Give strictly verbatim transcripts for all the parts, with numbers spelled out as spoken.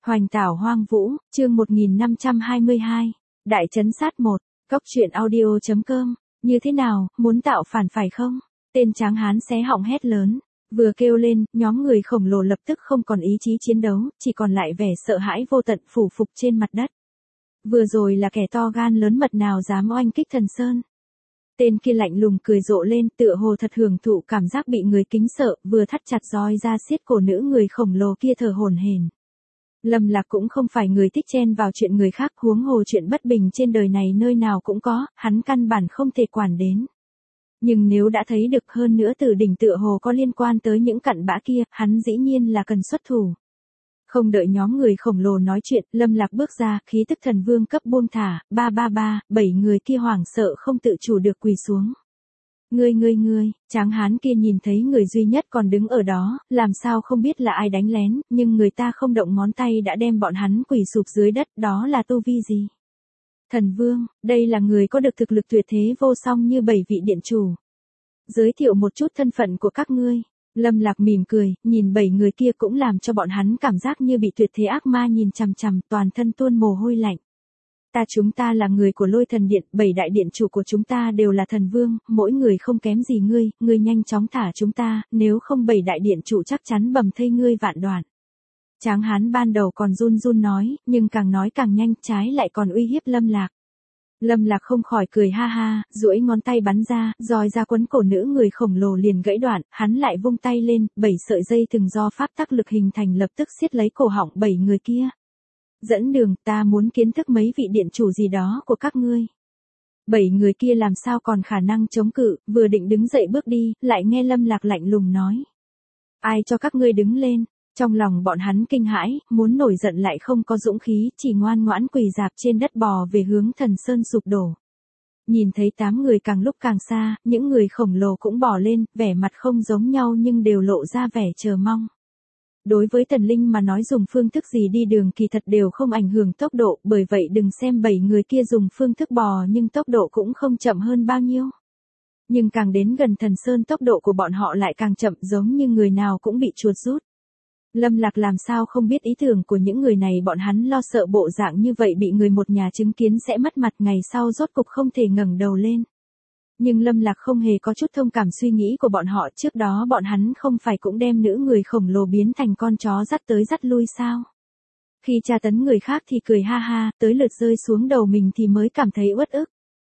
Hoành tảo hoang vũ, chương một nghìn năm trăm hai mươi hai. Đại trấn sát một. Cốc truyện audio chấm com. Như thế nào, muốn tạo phản phải không? Tên tráng hán xé họng hét lớn. Vừa kêu lên, nhóm người khổng lồ lập tức không còn ý chí chiến đấu, chỉ còn lại vẻ sợ hãi vô tận phủ phục trên mặt đất. Vừa rồi là kẻ to gan lớn mật nào dám oanh kích Thần Sơn. Tên kia lạnh lùng cười rộ lên, tựa hồ thật hưởng thụ cảm giác bị người kính sợ, vừa thắt chặt roi ra siết cổ nữ người khổng lồ kia thở hổn hển. Lâm Lạc cũng không phải người thích chen vào chuyện người khác, huống hồ chuyện bất bình trên đời này nơi nào cũng có, hắn căn bản không thể quản đến. Nhưng nếu đã thấy được, hơn nữa từ đỉnh tựa hồ có liên quan tới những cặn bã kia, hắn dĩ nhiên là cần xuất thủ. Không đợi nhóm người khổng lồ nói chuyện, Lâm Lạc bước ra, khí tức thần vương cấp buông thả, ba ba ba, bảy người kia hoảng sợ không tự chủ được quỳ xuống. Ngươi ngươi ngươi, tráng hán kia nhìn thấy người duy nhất còn đứng ở đó, làm sao không biết là ai đánh lén, nhưng người ta không động ngón tay đã đem bọn hắn quỳ sụp dưới đất, đó là tu vi gì? Thần vương, đây là người có được thực lực tuyệt thế vô song như bảy vị điện chủ. Giới thiệu một chút thân phận của các ngươi. Lâm Lạc mỉm cười, nhìn bảy người kia cũng làm cho bọn hắn cảm giác như bị tuyệt thế ác ma nhìn chằm chằm, toàn thân tuôn mồ hôi lạnh. Ta chúng ta là người của Lôi Thần Điện, bảy đại điện chủ của chúng ta đều là thần vương, mỗi người không kém gì ngươi, ngươi nhanh chóng thả chúng ta, nếu không bảy đại điện chủ chắc chắn bầm thây ngươi vạn đoạn. Tráng hán ban đầu còn run run nói, nhưng càng nói càng nhanh, trái lại còn uy hiếp Lâm Lạc. Lâm Lạc không khỏi cười ha ha, duỗi ngón tay bắn ra, roi ra quấn cổ nữ người khổng lồ liền gãy đoạn, hắn lại vung tay lên, bảy sợi dây thừng do pháp tắc lực hình thành lập tức siết lấy cổ họng bảy người kia. Dẫn đường, ta muốn kiến thức mấy vị điện chủ gì đó của các ngươi. Bảy người kia làm sao còn khả năng chống cự, vừa định đứng dậy bước đi, lại nghe Lâm Lạc lạnh lùng nói. Ai cho các ngươi đứng lên? Trong lòng bọn hắn kinh hãi, muốn nổi giận lại không có dũng khí, chỉ ngoan ngoãn quỳ dạp trên đất bò về hướng Thần Sơn sụp đổ. Nhìn thấy tám người càng lúc càng xa, những người khổng lồ cũng bò lên, vẻ mặt không giống nhau nhưng đều lộ ra vẻ chờ mong. Đối với thần linh mà nói dùng phương thức gì đi đường kỳ thật đều không ảnh hưởng tốc độ, bởi vậy đừng xem bảy người kia dùng phương thức bò nhưng tốc độ cũng không chậm hơn bao nhiêu. Nhưng càng đến gần Thần Sơn tốc độ của bọn họ lại càng chậm, giống như người nào cũng bị chuột rút. Lâm Lạc làm sao không biết ý tưởng của những người này, bọn hắn lo sợ bộ dạng như vậy bị người một nhà chứng kiến sẽ mất mặt, ngày sau rốt cục không thể ngẩng đầu lên. Nhưng Lâm Lạc không hề có chút thông cảm suy nghĩ của bọn họ, trước đó bọn hắn không phải cũng đem nữ người khổng lồ biến thành con chó dắt tới dắt lui sao? Khi tra tấn người khác thì cười ha ha, tới lượt rơi xuống đầu mình thì mới cảm thấy uất ức.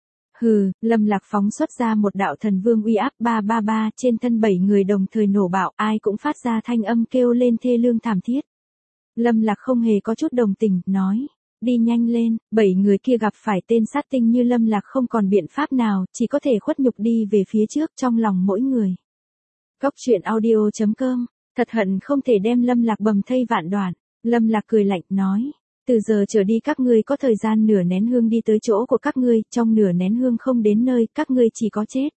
Hừ, Lâm Lạc phóng xuất ra một đạo thần vương uy áp ba ba ba, trên thân bảy người đồng thời nổ bạo, ai cũng phát ra thanh âm kêu lên thê lương thảm thiết. Lâm Lạc không hề có chút đồng tình, nói, đi nhanh lên, bảy người kia gặp phải tên sát tinh như Lâm Lạc không còn biện pháp nào, chỉ có thể khuất nhục đi về phía trước trong lòng mỗi người. Cốc truyện audio chấm com, thật hận không thể đem Lâm Lạc bầm thây vạn đoạn. Lâm Lạc cười lạnh, nói. Từ giờ trở đi các ngươi có thời gian nửa nén hương đi tới chỗ của các ngươi, trong nửa nén hương không đến nơi, các ngươi chỉ có chết.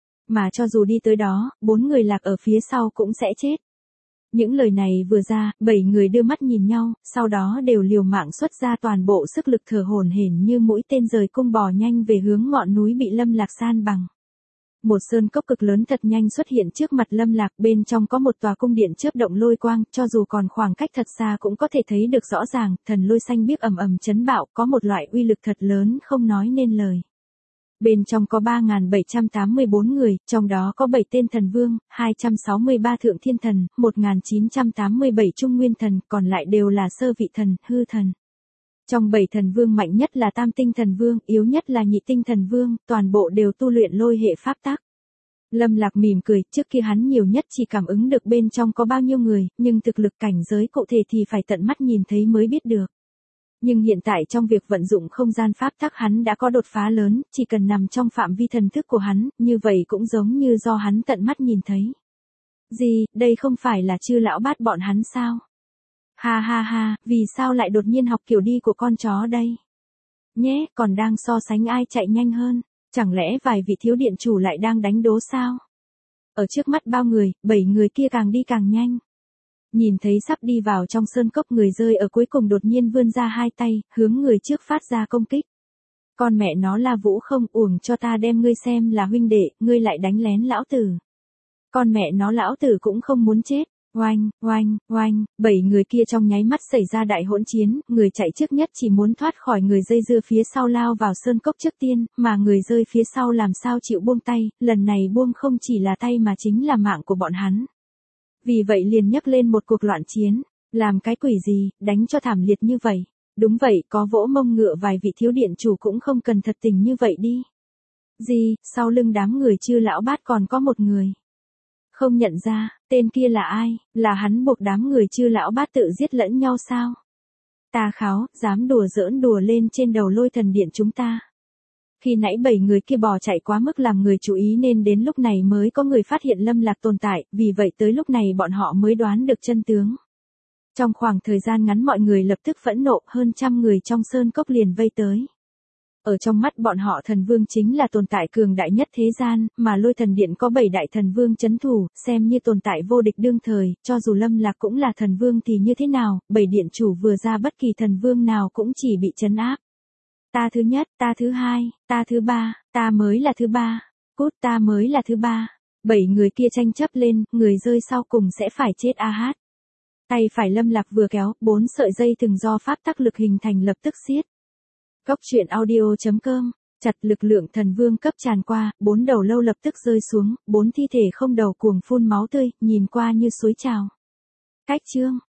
Mà cho dù đi tới đó, bốn người lạc ở phía sau cũng sẽ chết. Những lời này vừa ra, bảy người đưa mắt nhìn nhau, sau đó đều liều mạng xuất ra toàn bộ sức lực thở hổn hển như mũi tên rời cung bò nhanh về hướng ngọn núi bị Lâm Lạc san bằng. Một sơn cốc cực lớn thật nhanh xuất hiện trước mặt Lâm Lạc, bên trong có một tòa cung điện chớp động lôi quang, cho dù còn khoảng cách thật xa cũng có thể thấy được rõ ràng, thần lôi xanh biếc ầm ầm chấn bạo, có một loại uy lực thật lớn không nói nên lời. Bên trong có ba nghìn bảy trăm tám mươi bốn người, trong đó có bảy tên thần vương, hai trăm sáu mươi ba thượng thiên thần, một nghìn chín trăm tám mươi bảy trung nguyên thần, còn lại đều là sơ vị thần, hư thần. Trong bảy thần vương mạnh nhất là tam tinh thần vương, yếu nhất là nhị tinh thần vương, toàn bộ đều tu luyện lôi hệ pháp tắc. Lâm Lạc mỉm cười, trước kia hắn nhiều nhất chỉ cảm ứng được bên trong có bao nhiêu người, nhưng thực lực cảnh giới cụ thể thì phải tận mắt nhìn thấy mới biết được. Nhưng hiện tại trong việc vận dụng không gian pháp tắc hắn đã có đột phá lớn, chỉ cần nằm trong phạm vi thần thức của hắn, như vậy cũng giống như do hắn tận mắt nhìn thấy. Gì, đây không phải là Chư lão bát bọn hắn sao? Ha ha ha, vì sao lại đột nhiên học kiểu đi của con chó đây? Nhé, còn đang so sánh ai chạy nhanh hơn, chẳng lẽ vài vị thiếu điện chủ lại đang đánh đố sao? Ở trước mắt bao người, bảy người kia càng đi càng nhanh. Nhìn thấy sắp đi vào trong sơn cốc, người rơi ở cuối cùng đột nhiên vươn ra hai tay, hướng người trước phát ra công kích. Con mẹ nó La Vũ không, uổng cho ta đem ngươi xem là huynh đệ, ngươi lại đánh lén lão tử. Con mẹ nó lão tử cũng không muốn chết. Oanh, oanh, oanh, bảy người kia trong nháy mắt xảy ra đại hỗn chiến, người chạy trước nhất chỉ muốn thoát khỏi người dây dưa phía sau lao vào sơn cốc trước tiên, mà người rơi phía sau làm sao chịu buông tay, lần này buông không chỉ là tay mà chính là mạng của bọn hắn. Vì vậy liền nhấc lên một cuộc loạn chiến, làm cái quỷ gì, đánh cho thảm liệt như vậy. Đúng vậy, có vỗ mông ngựa vài vị thiếu điện chủ cũng không cần thật tình như vậy đi. Gì, sau lưng đám người Chư lão bát còn có một người. Không nhận ra, tên kia là ai, là hắn buộc đám người Chư lão bát tự giết lẫn nhau sao? Tà kháo, dám đùa giỡn đùa lên trên đầu Lôi Thần Điện chúng ta. Khi nãy bảy người kia bò chạy quá mức làm người chú ý nên đến lúc này mới có người phát hiện Lâm Lạc tồn tại, vì vậy tới lúc này bọn họ mới đoán được chân tướng. Trong khoảng thời gian ngắn mọi người lập tức phẫn nộ, hơn trăm người trong sơn cốc liền vây tới. Ở trong mắt bọn họ thần vương chính là tồn tại cường đại nhất thế gian, mà Lôi Thần Điện có bảy đại thần vương chấn thủ, xem như tồn tại vô địch đương thời, cho dù Lâm Lạc cũng là thần vương thì như thế nào, bảy điện chủ vừa ra bất kỳ thần vương nào cũng chỉ bị trấn áp. Ta thứ nhất, ta thứ hai, ta thứ ba, ta mới là thứ ba, cút ta mới là thứ ba. Bảy người kia tranh chấp lên, người rơi sau cùng sẽ phải chết a hát. Tay phải Lâm Lạc vừa kéo, bốn sợi dây thừng do pháp tắc lực hình thành lập tức xiết. Cốc truyện audio chấm com, chặt lực lượng thần vương cấp tràn qua, bốn đầu lâu lập tức rơi xuống, bốn thi thể không đầu cuồng phun máu tươi, nhìn qua như suối trào. Cách chương